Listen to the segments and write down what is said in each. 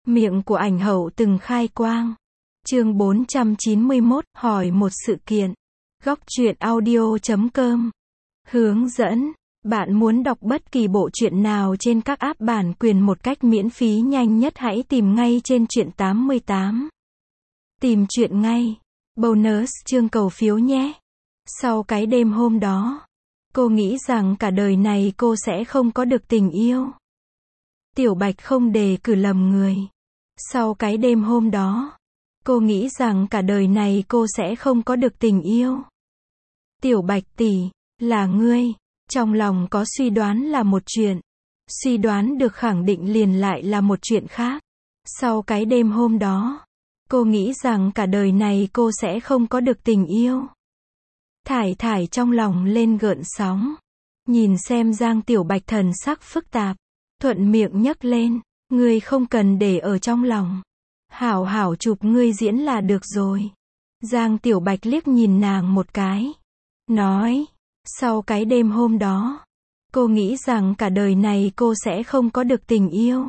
Miệng của ảnh hậu từng khai quang. Chương 491, hỏi một sự kiện. Góc truyện audio.com. Hướng dẫn. Bạn muốn đọc bất kỳ bộ truyện nào trên các app bản quyền một cách miễn phí nhanh nhất, hãy tìm ngay trên Truyện 88. Tìm truyện ngay. Bonus chương cầu phiếu nhé. Sau cái đêm hôm đó, cô nghĩ rằng cả đời này cô sẽ không có được tình yêu. Tiểu Bạch không đề cử lầm người. Sau cái đêm hôm đó, cô nghĩ rằng cả đời này cô sẽ không có được tình yêu. Tiểu Bạch tỷ, là ngươi. Trong lòng có suy đoán là một chuyện, suy đoán được khẳng định liền lại là một chuyện khác. Sau cái đêm hôm đó, cô nghĩ rằng cả đời này cô sẽ không có được tình yêu. Thải Thải trong lòng lên gợn sóng. Nhìn xem Giang Tiểu Bạch thần sắc phức tạp, thuận miệng nhấc lên, ngươi không cần để ở trong lòng. Hảo hảo chụp ngươi diễn là được rồi. Giang Tiểu Bạch liếc nhìn nàng một cái, nói, sau cái đêm hôm đó, cô nghĩ rằng cả đời này cô sẽ không có được tình yêu.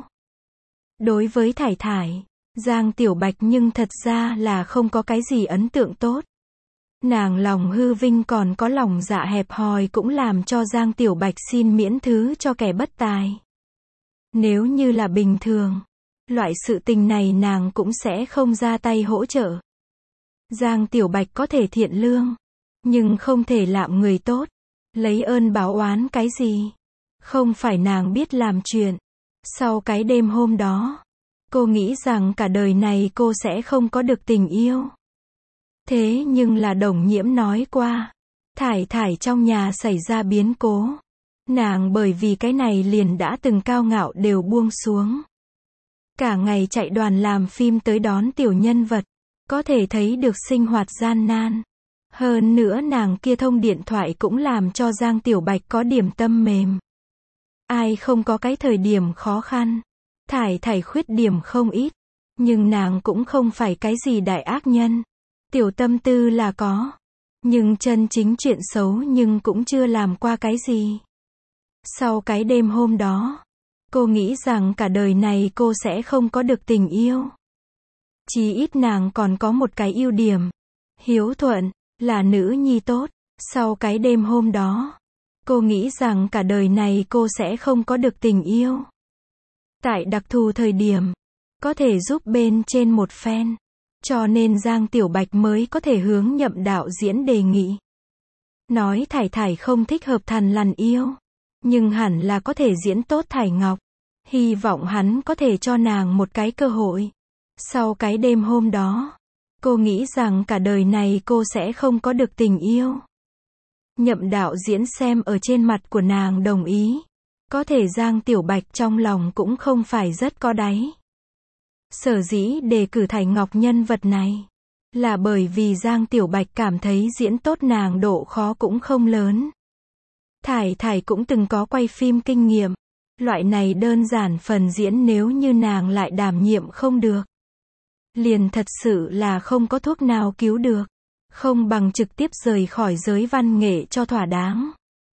Đối với Thải Thải, Giang Tiểu Bạch nhưng thật ra là không có cái gì ấn tượng tốt. Nàng lòng hư vinh còn có lòng dạ hẹp hòi cũng làm cho Giang Tiểu Bạch xin miễn thứ cho kẻ bất tài. Nếu như là bình thường, loại sự tình này nàng cũng sẽ không ra tay hỗ trợ. Giang Tiểu Bạch có thể thiện lương, nhưng không thể lạm người tốt. Lấy ơn báo oán cái gì? Không phải nàng biết làm chuyện. Sau cái đêm hôm đó, cô nghĩ rằng cả đời này cô sẽ không có được tình yêu. Thế nhưng là Đồng Nhiễm nói qua, Thải Thải trong nhà xảy ra biến cố. Nàng bởi vì cái này liền đã từng cao ngạo đều buông xuống. Cả ngày chạy đoàn làm phim tới đón tiểu nhân vật, có thể thấy được sinh hoạt gian nan. Hơn nữa nàng kia thông điện thoại cũng làm cho Giang Tiểu Bạch có điểm tâm mềm. Ai không có cái thời điểm khó khăn. Thải Thải khuyết điểm không ít, nhưng nàng cũng không phải cái gì đại ác nhân. Tiểu tâm tư là có, nhưng chân chính chuyện xấu nhưng cũng chưa làm qua cái gì. Sau cái đêm hôm đó, cô nghĩ rằng cả đời này cô sẽ không có được tình yêu. Chí ít nàng còn có một cái ưu điểm, hiếu thuận, là nữ nhi tốt. Sau cái đêm hôm đó, cô nghĩ rằng cả đời này cô sẽ không có được tình yêu. Tại đặc thù thời điểm, có thể giúp bên trên một phen, cho nên Giang Tiểu Bạch mới có thể hướng Nhậm đạo diễn đề nghị. Nói Thải Thải không thích hợp thằn lằn yêu, nhưng hẳn là có thể diễn tốt Thải Ngọc. Hy vọng hắn có thể cho nàng một cái cơ hội. Sau cái đêm hôm đó, cô nghĩ rằng cả đời này cô sẽ không có được tình yêu. Nhậm đạo diễn xem ở trên mặt của nàng đồng ý. Có thể Giang Tiểu Bạch trong lòng cũng không phải rất có đáy. Sở dĩ đề cử Thải Ngọc nhân vật này, là bởi vì Giang Tiểu Bạch cảm thấy diễn tốt nàng độ khó cũng không lớn. Thải Thải cũng từng có quay phim kinh nghiệm. Loại này đơn giản phần diễn nếu như nàng lại đảm nhiệm không được, liền thật sự là không có thuốc nào cứu được. Không bằng trực tiếp rời khỏi giới văn nghệ cho thỏa đáng.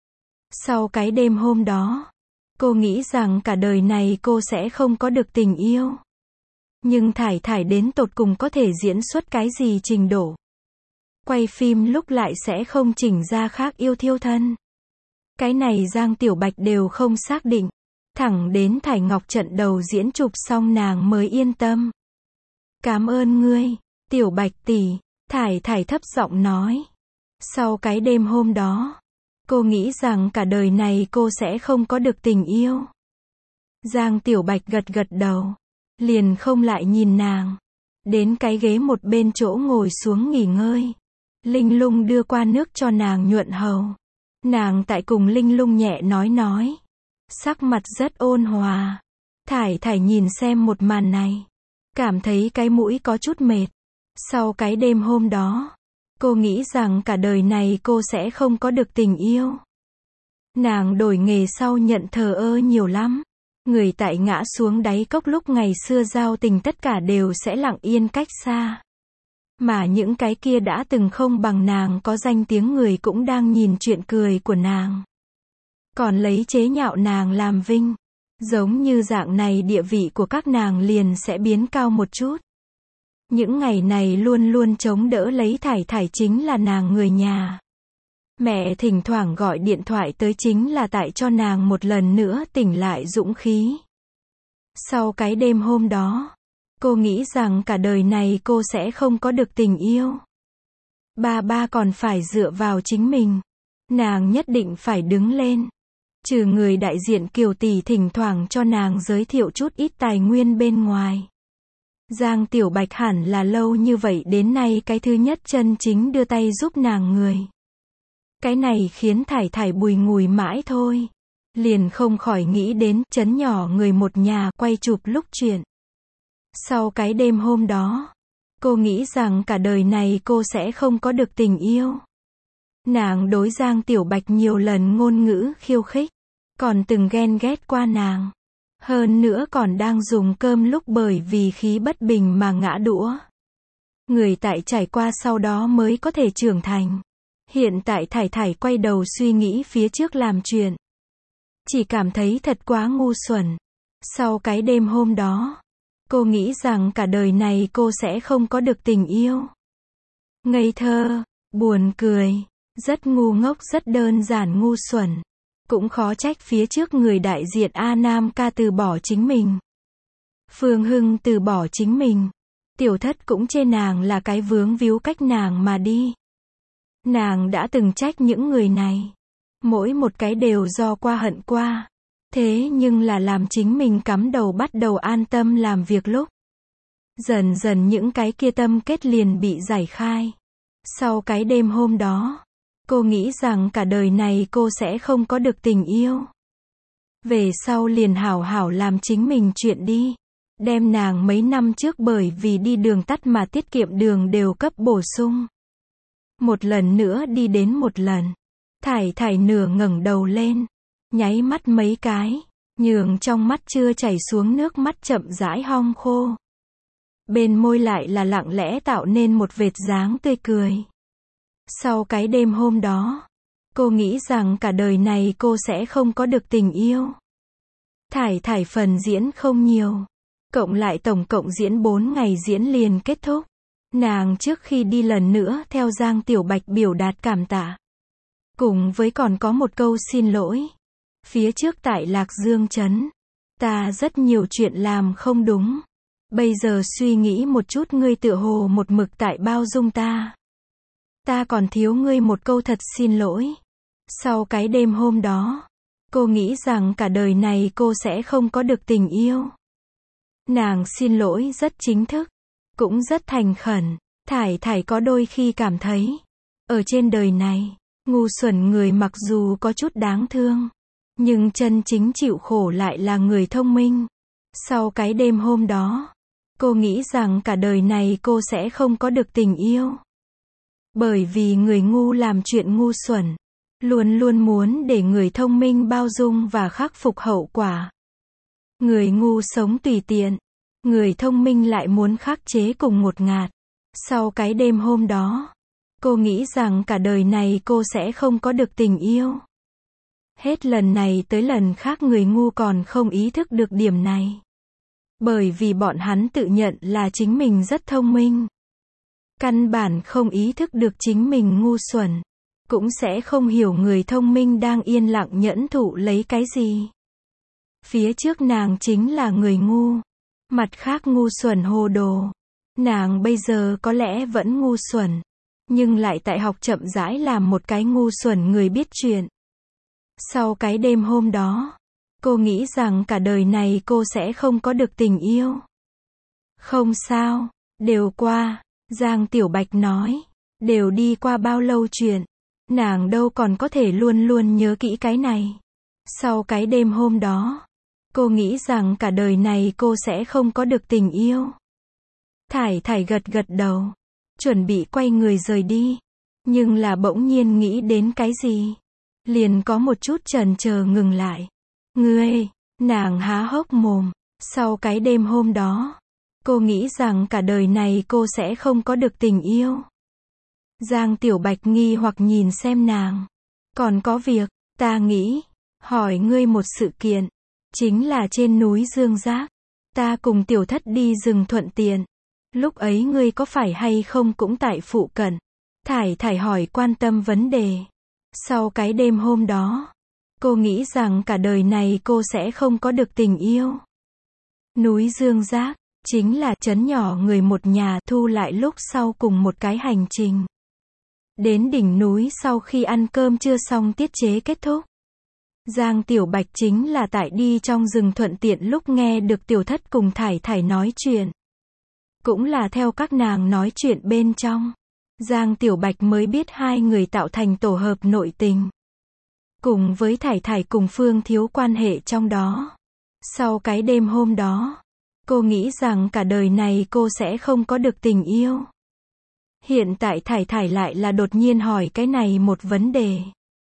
Sau cái đêm hôm đó, cô nghĩ rằng cả đời này cô sẽ không có được tình yêu. Nhưng Thải Thải đến tột cùng có thể diễn xuất cái gì trình độ. Quay phim lúc lại sẽ không chỉnh ra khác yêu thiêu thân. Cái này Giang Tiểu Bạch đều không xác định. Thẳng đến Thải Ngọc trận đầu diễn chụp xong nàng mới yên tâm. Cảm ơn ngươi, Tiểu Bạch tỷ, Thải Thải thấp giọng nói. Sau cái đêm hôm đó, cô nghĩ rằng cả đời này cô sẽ không có được tình yêu. Giang Tiểu Bạch gật gật đầu, liền không lại nhìn nàng. Đến cái ghế một bên chỗ ngồi xuống nghỉ ngơi. Linh Lung đưa qua nước cho nàng nhuận hầu. Nàng tại cùng Linh Lung nhẹ nói. Sắc mặt rất ôn hòa. Thải Thải nhìn xem một màn này, cảm thấy cái mũi có chút mệt. Sau cái đêm hôm đó, cô nghĩ rằng cả đời này cô sẽ không có được tình yêu. Nàng đổi nghề sau nhận thờ ơ nhiều lắm. Người tại ngã xuống đáy cốc lúc ngày xưa giao tình tất cả đều sẽ lặng yên cách xa. Mà những cái kia đã từng không bằng nàng có danh tiếng người cũng đang nhìn chuyện cười của nàng. Còn lấy chế nhạo nàng làm vinh. Giống như dạng này địa vị của các nàng liền sẽ biến cao một chút. Những ngày này luôn luôn chống đỡ lấy Thải Thải chính là nàng người nhà. Mẹ thỉnh thoảng gọi điện thoại tới chính là tại cho nàng một lần nữa tỉnh lại dũng khí. Sau cái đêm hôm đó, cô nghĩ rằng cả đời này cô sẽ không có được tình yêu. Ba còn phải dựa vào chính mình. Nàng nhất định phải đứng lên. Trừ người đại diện Kiều tỷ thỉnh thoảng cho nàng giới thiệu chút ít tài nguyên bên ngoài. Giang Tiểu Bạch hẳn là lâu như vậy đến nay cái thứ nhất chân chính đưa tay giúp nàng người. Cái này khiến Thải Thải bùi ngùi mãi thôi. Liền không khỏi nghĩ đến trấn nhỏ người một nhà quay chụp lúc chuyện. Sau cái đêm hôm đó, cô nghĩ rằng cả đời này cô sẽ không có được tình yêu. Nàng đối Giang Tiểu Bạch nhiều lần ngôn ngữ khiêu khích, còn từng ghen ghét qua nàng. Hơn nữa còn đang dùng cơm lúc bởi vì khí bất bình mà ngã đũa. Người tại trải qua sau đó mới có thể trưởng thành. Hiện tại Thải Thải quay đầu suy nghĩ phía trước làm chuyện. Chỉ cảm thấy thật quá ngu xuẩn. Sau cái đêm hôm đó, cô nghĩ rằng cả đời này cô sẽ không có được tình yêu. Ngây thơ, buồn cười, rất ngu ngốc, rất đơn giản ngu xuẩn. Cũng khó trách phía trước người đại diện A Nam ca từ bỏ chính mình. Phương Hưng từ bỏ chính mình. Tiểu Thất cũng chê nàng là cái vướng víu cách nàng mà đi. Nàng đã từng trách những người này. Mỗi một cái đều do qua hận qua. Thế nhưng là làm chính mình cắm đầu bắt đầu an tâm làm việc lúc. Dần dần những cái kia tâm kết liền bị giải khai. Sau cái đêm hôm đó, cô nghĩ rằng cả đời này cô sẽ không có được tình yêu. Về sau liền hảo hảo làm chính mình chuyện đi. Đem nàng mấy năm trước bởi vì đi đường tắt mà tiết kiệm đường đều cấp bổ sung. Một lần nữa đi đến một lần. Thải Thải nửa ngẩng đầu lên. Nháy mắt mấy cái. Nhường trong mắt chưa chảy xuống nước mắt chậm rãi hong khô. Bên môi lại là lặng lẽ tạo nên một vệt dáng tươi cười. Sau cái đêm hôm đó, cô nghĩ rằng cả đời này cô sẽ không có được tình yêu. Thải Thải phần diễn không nhiều. Cộng lại tổng cộng diễn 4 ngày diễn liền kết thúc. Nàng trước khi đi lần nữa theo Giang Tiểu Bạch biểu đạt cảm tạ. Cùng với còn có một câu xin lỗi. Phía trước tại Lạc Dương trấn, ta rất nhiều chuyện làm không đúng. Bây giờ suy nghĩ một chút ngươi tựa hồ một mực tại bao dung ta. Ta còn thiếu ngươi một câu thật xin lỗi. Sau cái đêm hôm đó, cô nghĩ rằng cả đời này cô sẽ không có được tình yêu. Nàng xin lỗi rất chính thức, cũng rất thành khẩn. Thải Thải có đôi khi cảm thấy, ở trên đời này, ngu xuẩn người mặc dù có chút đáng thương, nhưng chân chính chịu khổ lại là người thông minh. Sau cái đêm hôm đó, cô nghĩ rằng cả đời này cô sẽ không có được tình yêu. Bởi vì người ngu làm chuyện ngu xuẩn, luôn luôn muốn để người thông minh bao dung và khắc phục hậu quả. Người ngu sống tùy tiện, người thông minh lại muốn khắc chế cùng ngột ngạt. Sau cái đêm hôm đó, cô nghĩ rằng cả đời này cô sẽ không có được tình yêu. Hết lần này tới lần khác người ngu còn không ý thức được điểm này. Bởi vì bọn hắn tự nhận là chính mình rất thông minh. Căn bản không ý thức được chính mình ngu xuẩn. Cũng sẽ không hiểu người thông minh đang yên lặng nhẫn thụ lấy cái gì. Phía trước nàng chính là người ngu. Mặt khác ngu xuẩn hồ đồ. Nàng bây giờ có lẽ vẫn ngu xuẩn. Nhưng lại tại học chậm rãi làm một cái ngu xuẩn người biết chuyện. Sau cái đêm hôm đó, cô nghĩ rằng cả đời này cô sẽ không có được tình yêu. Không sao, đều qua. Giang Tiểu Bạch nói. Đều đi qua bao lâu chuyện. Nàng đâu còn có thể luôn luôn nhớ kỹ cái này. Sau cái đêm hôm đó, cô nghĩ rằng cả đời này cô sẽ không có được tình yêu. Thải Thải gật gật đầu. Chuẩn bị quay người rời đi. Nhưng là bỗng nhiên nghĩ đến cái gì. Liền có một chút chần chờ ngừng lại. Ngươi, nàng há hốc mồm. Sau cái đêm hôm đó, cô nghĩ rằng cả đời này cô sẽ không có được tình yêu. Giang Tiểu Bạch nghi hoặc nhìn xem nàng. Còn có việc, ta nghĩ, hỏi ngươi một sự kiện. chính là trên núi Dương Giác. Ta cùng tiểu thất đi rừng thuận tiện. Lúc ấy ngươi có phải hay không cũng tại phụ cận? Thải Thải hỏi quan tâm vấn đề. Sau cái đêm hôm đó, cô nghĩ rằng cả đời này cô sẽ không có được tình yêu. Núi Dương Giác, chính là trấn nhỏ người một nhà thu lại lúc sau cùng một cái hành trình. Đến đỉnh núi sau khi ăn cơm trưa xong tiết chế kết thúc. Giang Tiểu Bạch chính là tại đi trong rừng thuận tiện lúc nghe được Tiểu Thất cùng Thải Thải nói chuyện. Cũng là theo các nàng nói chuyện bên trong. Giang Tiểu Bạch mới biết hai người tạo thành tổ hợp nội tình. Cùng với Thải Thải cùng Phương Thiếu quan hệ trong đó. Sau cái đêm hôm đó, cô nghĩ rằng cả đời này cô sẽ không có được tình yêu. Hiện tại Thải Thải lại là đột nhiên hỏi cái này một vấn đề.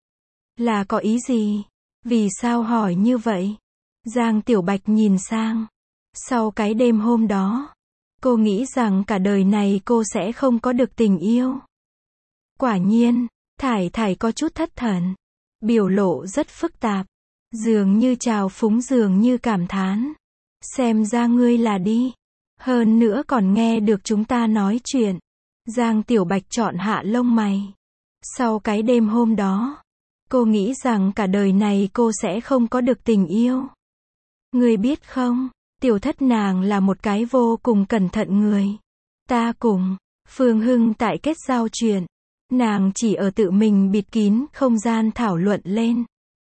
Là có ý gì? Vì sao hỏi như vậy? Giang Tiểu Bạch nhìn sang. Sau cái đêm hôm đó, cô nghĩ rằng cả đời này cô sẽ không có được tình yêu. Quả nhiên, Thải Thải có chút thất thần. Biểu lộ rất phức tạp. Dường như trào phúng dường như cảm thán. Xem ra ngươi là đi. Hơn nữa còn nghe được chúng ta nói chuyện. Giang Tiểu Bạch chọn hạ lông mày. Sau cái đêm hôm đó, cô nghĩ rằng cả đời này cô sẽ không có được tình yêu. Ngươi biết không, Tiểu Thất nàng là một cái vô cùng cẩn thận người. Ta cùng Phương Hưng tại kết giao chuyện. Nàng chỉ ở tự mình bịt kín không gian thảo luận lên.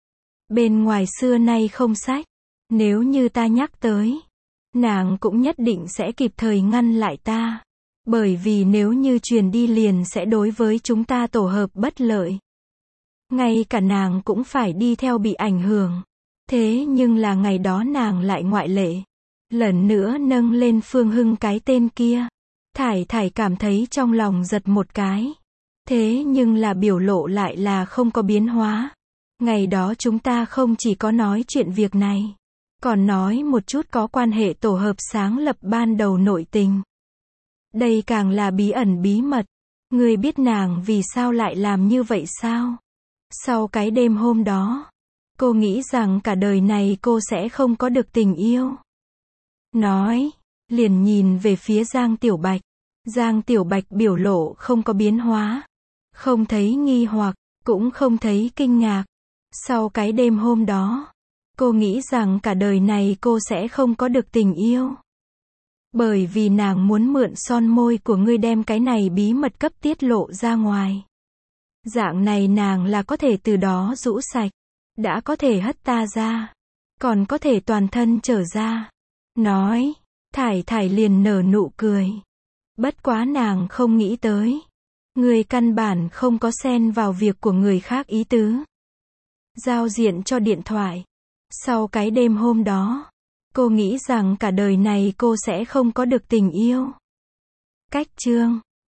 Bên ngoài xưa nay không sách. Nếu như ta nhắc tới, nàng cũng nhất định sẽ kịp thời ngăn lại ta. Bởi vì nếu như truyền đi liền sẽ đối với chúng ta tổ hợp bất lợi. Ngay cả nàng cũng phải đi theo bị ảnh hưởng. Thế nhưng là ngày đó nàng lại ngoại lệ. Lần nữa nâng lên Phương Hưng cái tên kia. Thải Thải cảm thấy trong lòng giật một cái. Thế nhưng là biểu lộ lại là không có biến hóa. Ngày đó chúng ta không chỉ có nói chuyện việc này, còn nói một chút có quan hệ tổ hợp sáng lập ban đầu nội tình. Đây càng là bí ẩn bí mật. Ngươi biết nàng vì sao lại làm như vậy sao? Sau cái đêm hôm đó, cô nghĩ rằng cả đời này cô sẽ không có được tình yêu. Nói, liền nhìn về phía Giang Tiểu Bạch. Giang Tiểu Bạch biểu lộ không có biến hóa. Không thấy nghi hoặc, cũng không thấy kinh ngạc. Sau cái đêm hôm đó, cô nghĩ rằng cả đời này cô sẽ không có được tình yêu. Bởi vì nàng muốn mượn son môi của ngươi đem cái này bí mật cấp tiết lộ ra ngoài. Dạng này nàng là có thể từ đó rũ sạch. Đã có thể hất ta ra. Còn có thể toàn thân trở ra. Nói, Thải Thải liền nở nụ cười. Bất quá nàng không nghĩ tới. Người căn bản không có xen vào việc của người khác ý tứ. Giao diện cho điện thoại. Sau cái đêm hôm đó, cô nghĩ rằng cả đời này cô sẽ không có được tình yêu. Cách chương